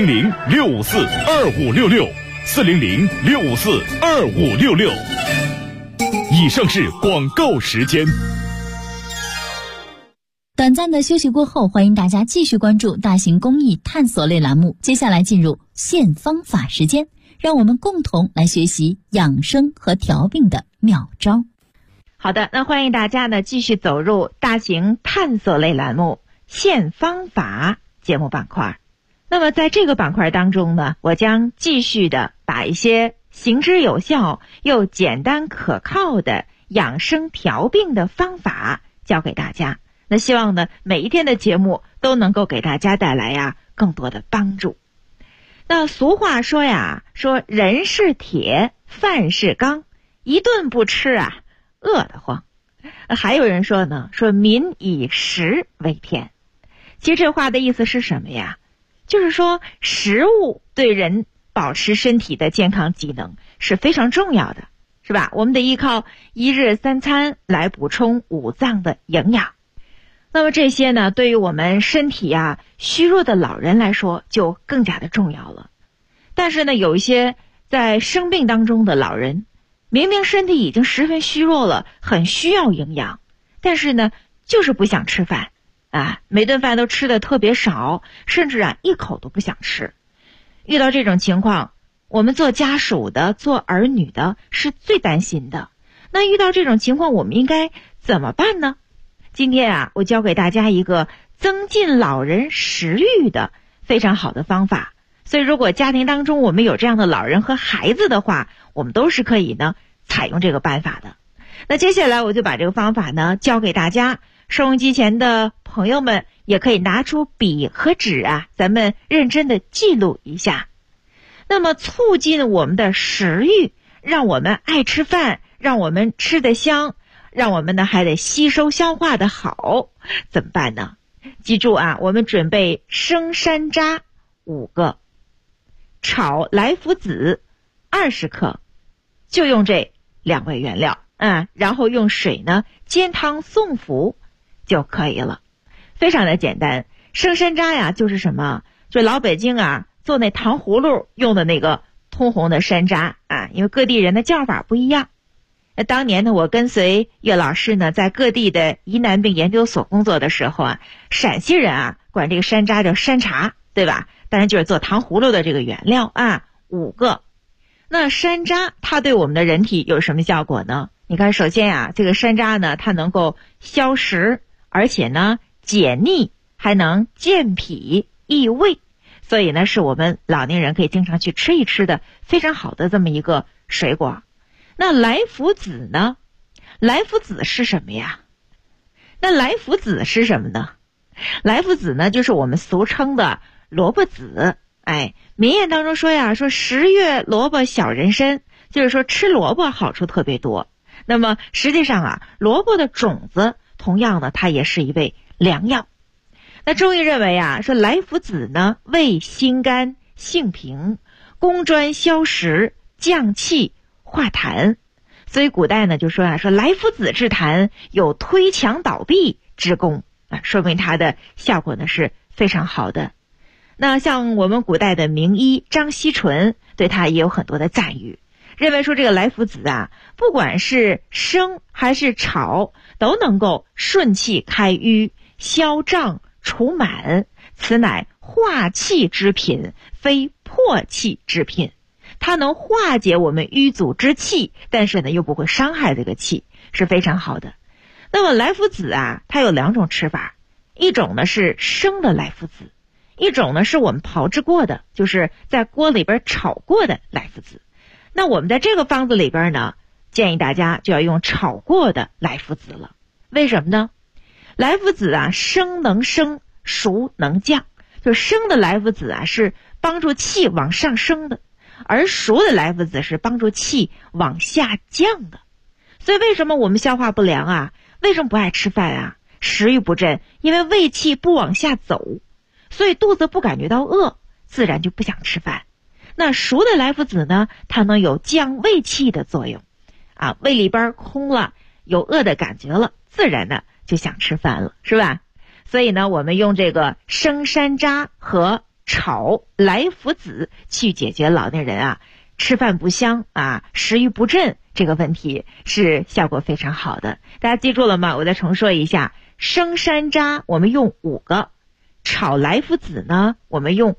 400-654-2566，400-654-2566。以上是广告时间。 短暂的休息过后，欢迎大家继续关注大型公益探索类栏目。接下来进入现方法时间，让我们共同来学习养生和调病的妙招。 好的，那欢迎大家呢继续走入大型探索类栏目现方法节目板块。那么在这个板块当中呢，我将继续的把一些行之有效又简单可靠的养生调病的方法教给大家。那希望呢每一天的节目都能够给大家带来更多的帮助。那俗话说说人是铁，饭是钢，一顿不吃饿得慌。还有人说呢，说民以食为天。其实这话的意思是什么呀？就是说食物对人保持身体的健康机能是非常重要的，是吧？我们得依靠1日3餐来补充五脏的营养。那么这些呢，对于我们身体虚弱的老人来说就更加的重要了。但是呢，有一些在生病当中的老人，明明身体已经十分虚弱了，很需要营养，但是呢就是不想吃饭每顿饭都吃的特别少，甚至一口都不想吃。遇到这种情况，我们做家属的、做儿女的是最担心的。那遇到这种情况，我们应该怎么办呢？今天我教给大家一个增进老人食欲的非常好的方法。所以如果家庭当中我们有这样的老人和孩子的话，我们都是可以呢采用这个办法的。那接下来我就把这个方法呢教给大家，收音机前的朋友们也可以拿出笔和纸咱们认真的记录一下。那么促进我们的食欲，让我们爱吃饭，让我们吃得香，让我们呢还得吸收消化的好，怎么办呢？记住我们准备生山楂5个，炒来福子20克，就用这2味原料然后用水呢煎汤送服就可以了，非常的简单。生山楂就是什么？就老北京做那糖葫芦用的那个通红的山楂因为各地人的叫法不一样。当年呢，我跟随岳老师呢在各地的疑难病研究所工作的时候陕西人管这个山楂叫山茶，对吧？当然就是做糖葫芦的这个原料5个。那山楂它对我们的人体有什么效果呢？你看，首先这个山楂呢它能够消食，而且呢解腻，还能健脾益胃，所以呢是我们老年人可以经常去吃一吃的非常好的这么一个水果。那来福子呢？来福子是什么呀？那来福子是什么呢？来福子呢就是我们俗称的萝卜籽。民谚当中说说10月萝卜小人参，就是说吃萝卜好处特别多。那么实际上萝卜的种子同样呢它也是一味良药。那中医认为说来福子呢味辛甘，性平，攻专消食，降气化痰。所以古代呢就说说来福子治痰有推墙倒壁之功说明它的效果呢是非常好的。那像我们古代的名医张锡纯对它也有很多的赞誉，认为说这个来福子不管是生还是炒，都能够顺气开瘀，消胀除满，此乃化气之品，非破气之品。它能化解我们瘀阻之气，但是呢又不会伤害这个气，是非常好的。那么来福子它有2种吃法，一种呢是生的来福子，一种呢是我们炮制过的，就是在锅里边炒过的来福子。那我们在这个方子里边呢，建议大家就要用炒过的来福子了。为什么呢？来福子生能升，熟能降。就生的来福子是帮助气往上升的，而熟的来福子是帮助气往下降的。所以为什么我们消化不良为什么不爱吃饭食欲不振，因为胃气不往下走，所以肚子不感觉到饿，自然就不想吃饭。那熟的莱菔子呢，它能有降胃气的作用啊，胃里边空了，有饿的感觉了，自然呢就想吃饭了，是吧？所以呢，我们用这个生山楂和炒莱菔子去解决老年人啊吃饭不香啊食欲不振这个问题，是效果非常好的。大家记住了吗？我再重说一下，生山楂我们用5个，炒莱菔子呢我们用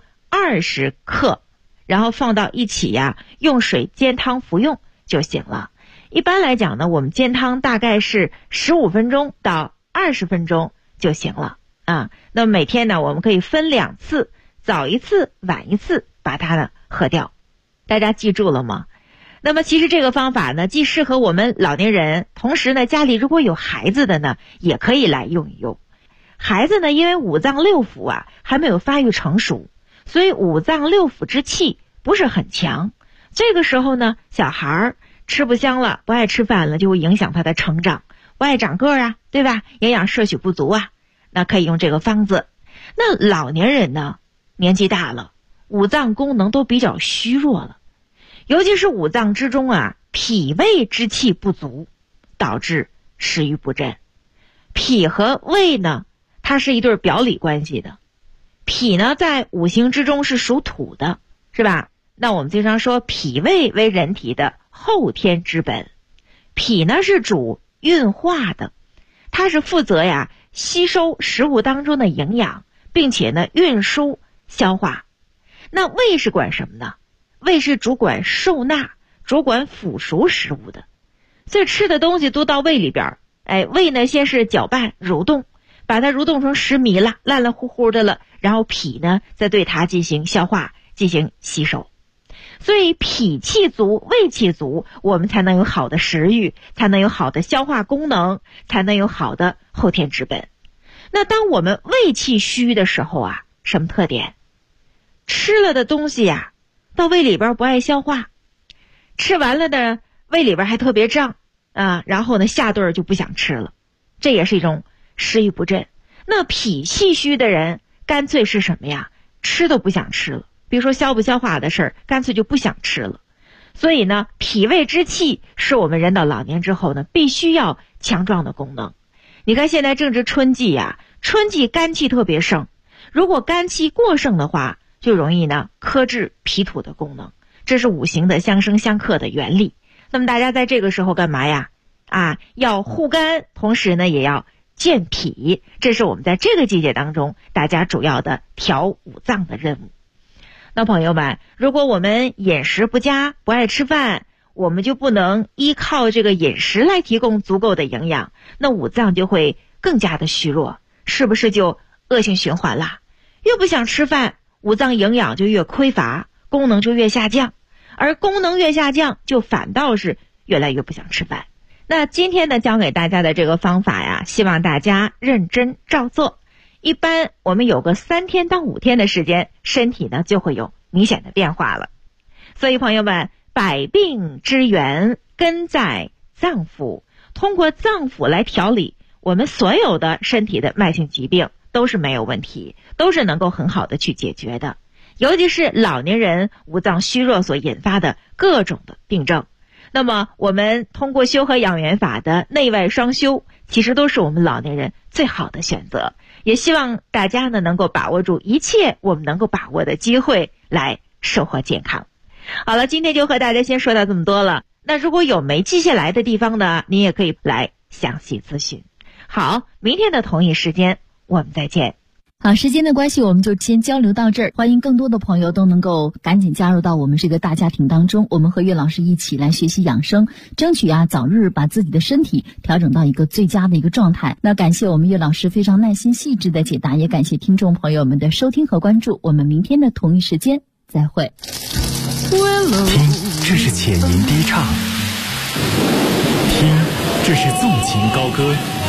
20克，然后放到一起呀，用水煎汤服用就行了。一般来讲呢，我们煎汤大概是15分钟到20分钟就行了啊。那么每天呢，我们可以分2次，早一次晚一次把它呢喝掉。大家记住了吗？那么其实这个方法呢，既适合我们老年人，同时呢，家里如果有孩子的呢，也可以来用一用。孩子呢，因为5脏6腑啊还没有发育成熟，所以5脏6腑之气不是很强。这个时候呢，小孩吃不香了，不爱吃饭了，就会影响他的成长，不爱长个啊，对吧？营养摄取不足啊，那可以用这个方子。那老年人呢，年纪大了，5脏功能都比较虚弱了，尤其是5脏之中啊，脾胃之气不足，导致食欲不振。脾和胃呢，它是一对表里关系的。脾呢，在5行之中是属土的，是吧？那我们经常说脾胃为人体的后天之本。脾呢是主运化的，它是负责呀吸收食物当中的营养，并且呢运输消化。那胃是管什么呢？胃是主管受纳，主管腐熟食物的，所以吃的东西都到胃里边，胃呢先是搅拌蠕动，把它蠕动成食糜了，烂烂乎乎的了，然后脾呢再对它进行消化，进行吸收。所以脾气足，胃气足，我们才能有好的食欲，才能有好的消化功能，才能有好的后天之本。那当我们胃气虚的时候啊，什么特点？吃了的东西呀，到胃里边不爱消化，吃完了的胃里边还特别胀啊，然后呢下顿就不想吃了，这也是一种食欲不振。那脾气虚的人干脆是什么呀？吃都不想吃了，比如说消不消化的事儿，干脆就不想吃了。所以呢，脾胃之气是我们人到老年之后呢，必须要强壮的功能。你看现在正值春季呀，春季肝气特别盛，如果肝气过盛的话，就容易呢克制脾土的功能，这是5行的相生相克的原理。那么大家在这个时候干嘛呀？要护肝，同时呢也要健脾，这是我们在这个季节当中大家主要的调5脏的任务。那朋友们，如果我们饮食不佳，不爱吃饭，我们就不能依靠这个饮食来提供足够的营养，那5脏就会更加的虚弱，是不是就恶性循环了？越不想吃饭，5脏营养就越匮乏，功能就越下降，而功能越下降，就反倒是越来越不想吃饭。那今天呢，教给大家的这个方法呀，希望大家认真照做。一般我们有个3天到5天的时间，身体呢就会有明显的变化了。所以朋友们，百病之源根在脏腑，通过脏腑来调理我们所有的身体的慢性疾病都是没有问题，都是能够很好的去解决的。尤其是老年人5脏虚弱所引发的各种的病症，那么我们通过修和养元法的内外双修，其实都是我们老年人最好的选择。也希望大家呢能够把握住一切我们能够把握的机会，来收获健康。好了，今天就和大家先说到这么多了。那如果有没记下来的地方呢，您也可以来详细咨询。好，明天的同一时间我们再见。 好，时间的关系，我们就先交流到这儿。欢迎更多的朋友都能够赶紧加入到我们这个大家庭当中，我们和岳老师一起来学习养生，争取早日把自己的身体调整到一个最佳的一个状态。那感谢我们岳老师非常耐心细致的解答，也感谢听众朋友们的收听和关注。我们明天的同一时间再会。 听，这是浅吟低唱；听，这是纵情高歌。